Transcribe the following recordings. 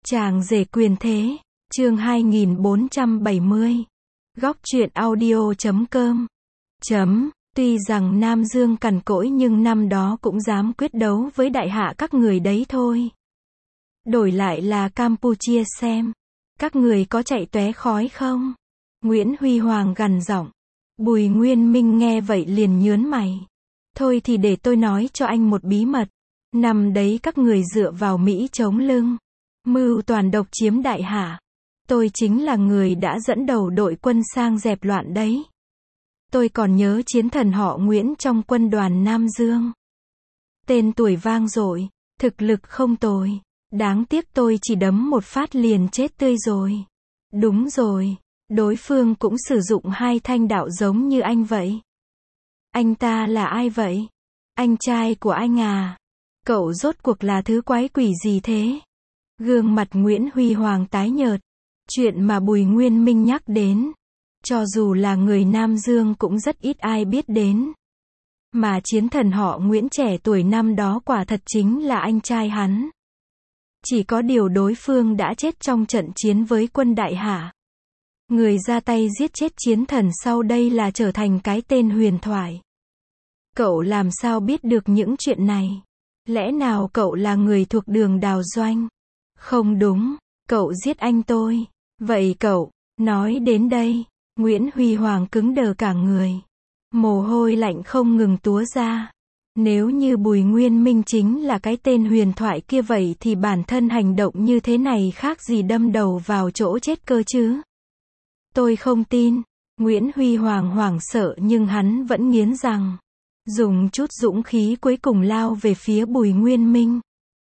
Chàng rể quyền thế, chương 2470. Góc truyện audio.com. Tuy rằng Nam Dương cằn cỗi nhưng năm đó cũng dám quyết đấu với đại hạ các người đấy thôi. Đổi lại là Campuchia xem, các người có chạy tóe khói không? Nguyễn Huy Hoàng gằn giọng. Bùi Nguyên Minh nghe vậy liền nhớn mày. Thôi thì để tôi nói cho anh một bí mật. Năm đấy các người dựa vào Mỹ chống lưng, mưu toàn độc chiếm đại hạ. Tôi chính là người đã dẫn đầu đội quân sang dẹp loạn đấy. Tôi còn nhớ chiến thần họ Nguyễn trong quân đoàn Nam Dương. Tên tuổi vang dội, thực lực không tồi. Đáng tiếc tôi chỉ đấm một phát liền chết tươi rồi. Đúng rồi, đối phương cũng sử dụng hai thanh đạo giống như anh vậy. Anh ta là ai vậy? Anh trai của anh à? Cậu rốt cuộc là thứ quái quỷ gì thế? Gương mặt Nguyễn Huy Hoàng tái nhợt. Chuyện mà Bùi Nguyên Minh nhắc đến, cho dù là người Nam Dương cũng rất ít ai biết đến. Mà chiến thần họ Nguyễn trẻ tuổi năm đó quả thật chính là anh trai hắn. Chỉ có điều đối phương đã chết trong trận chiến với quân đại hạ. Người ra tay giết chết chiến thần sau đây là trở thành cái tên huyền thoại. Cậu làm sao biết được những chuyện này? Lẽ nào cậu là người thuộc Đường Đào Doanh? Không đúng, cậu giết anh tôi. Vậy cậu, nói đến đây, Nguyễn Huy Hoàng cứng đờ cả người. Mồ hôi lạnh không ngừng túa ra. Nếu như Bùi Nguyên Minh chính là cái tên huyền thoại kia vậy thì bản thân hành động như thế này khác gì đâm đầu vào chỗ chết cơ chứ? Tôi không tin. Nguyễn Huy Hoàng hoảng sợ nhưng hắn vẫn nghiến răng. Dùng chút dũng khí cuối cùng lao về phía Bùi Nguyên Minh.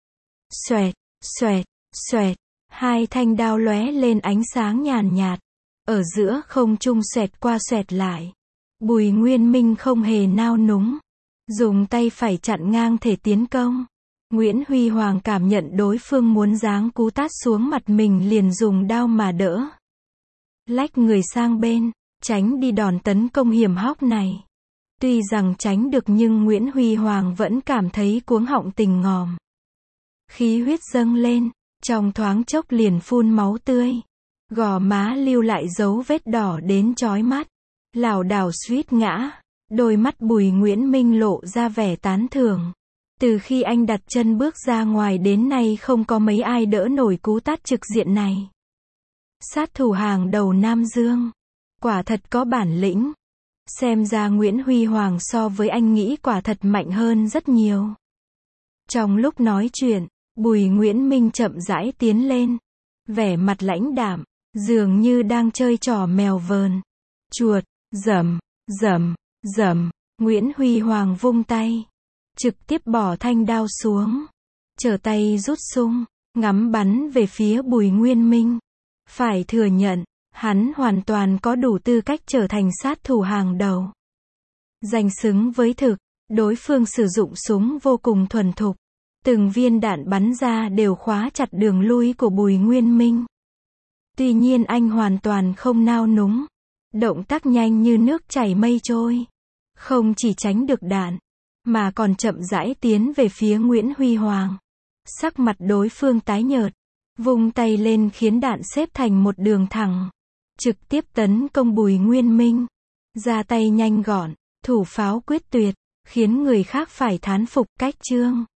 Xoẹt, xoẹt, xoẹt. Hai thanh đao lóe lên ánh sáng nhàn nhạt. Ở giữa không trung xoẹt qua xoẹt lại. Bùi Nguyên Minh không hề nao núng. Dùng tay phải chặn ngang thể tiến công. Nguyễn Huy Hoàng cảm nhận đối phương muốn giáng cú tát xuống mặt mình liền dùng đao mà đỡ. Lách người sang bên, tránh đi đòn tấn công hiểm hóc này. Tuy rằng tránh được nhưng Nguyễn Huy Hoàng vẫn cảm thấy cuống họng tình ngòm. Khí huyết dâng lên, trong thoáng chốc liền phun máu tươi. Gò má lưu lại dấu vết đỏ đến chói mắt. Lảo đảo suýt ngã. Đôi mắt Bùi Nguyễn Minh lộ ra vẻ tán thưởng. Từ khi anh đặt chân bước ra ngoài đến nay không có mấy ai đỡ nổi cú tát trực diện này. Sát thủ hàng đầu Nam Dương. Quả thật có bản lĩnh. Xem ra Nguyễn Huy Hoàng so với anh nghĩ quả thật mạnh hơn rất nhiều. Trong lúc nói chuyện, Bùi Nguyễn Minh chậm rãi tiến lên. Vẻ mặt lãnh đạm, dường như đang chơi trò mèo vờn. Chuột, rầm, rầm, rầm. Nguyễn Huy Hoàng vung tay. Trực tiếp bỏ thanh đao xuống. Trở tay rút súng, ngắm bắn về phía Bùi Nguyên Minh. Phải thừa nhận, hắn hoàn toàn có đủ tư cách trở thành sát thủ hàng đầu. Danh xứng với thực, đối phương sử dụng súng vô cùng thuần thục. Từng viên đạn bắn ra đều khóa chặt đường lui của Bùi Nguyên Minh. Tuy nhiên anh hoàn toàn không nao núng. Động tác nhanh như nước chảy mây trôi. Không chỉ tránh được đạn, mà còn chậm rãi tiến về phía Nguyễn Huy Hoàng. Sắc mặt đối phương tái nhợt. Vung tay lên khiến đạn xếp thành một đường thẳng. Trực tiếp tấn công Bùi Nguyên Minh. Ra tay nhanh gọn, thủ pháo quyết tuyệt, khiến người khác phải thán phục cách chương.